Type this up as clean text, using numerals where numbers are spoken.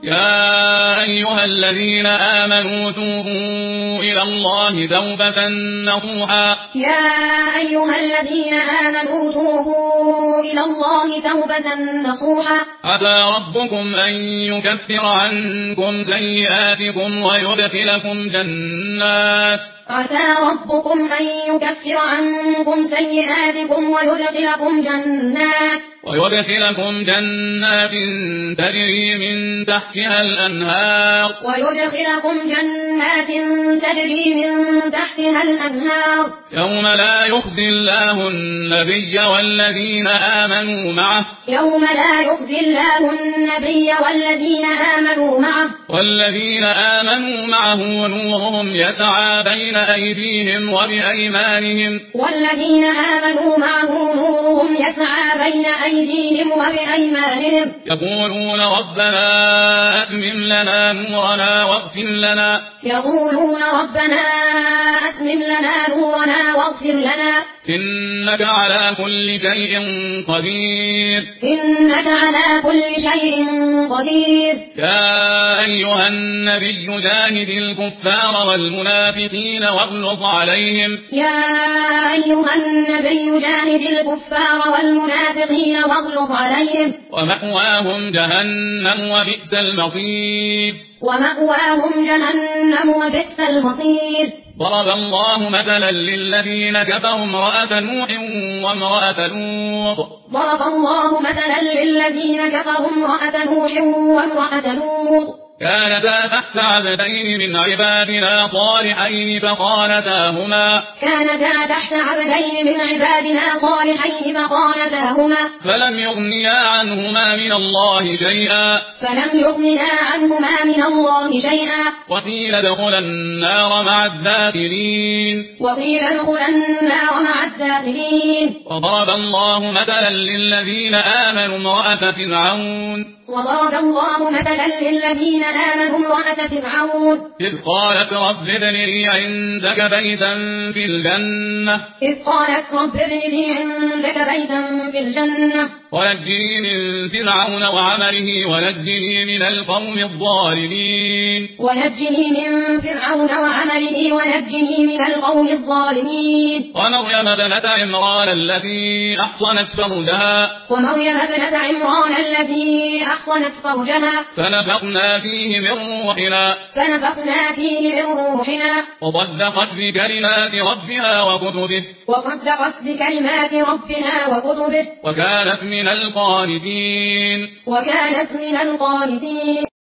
يا أيها الذين آمنوا توبوا إلى الله توبة نصوحا يا أيها الذين آمنوا توبوا إلى الله توبة نصوحا عسى ربكم أن يكفر عنكم سيئاتكم ويدخلكم جنات عسى ربكم أن يكفر عنكم سيئاتكم ويدخلكم جنات تجري من تحتها الأنهار يوم لا يخزي الله النبي والذين آمنوا معه نورهم يسعى بين أيديهم وبأيمانهم يقولون ربنا أتمم لنا نورنا واغفر لنا إنك على كل شيء قدير يا أيها النبي جاهد الكفار والمنافقين واغلظ عليهم ومأواهم جهنم وبئس المصير ضرب الله مثلا للذين كفروا امرأة نوح وامرأة لوط كانتا تحت عبدين من عبادنا صالحين فخانتاهما فلم يغنيا عنهما من الله شيئا وقيل ادخلا النار مع الداخلين وضرب الله مثلا للذين آمنوا امرأة فرعون إذ قالت رب ابن لي عندك بيتا في الجنة ونجني من فرعون وعمله ونجني من القوم الظالمين ومريم ابنة عمران التي أحصنت فرجها فنفخنا فيه من روحنا وصدقت بكلمات ربها وكتبه وكانت من القانتين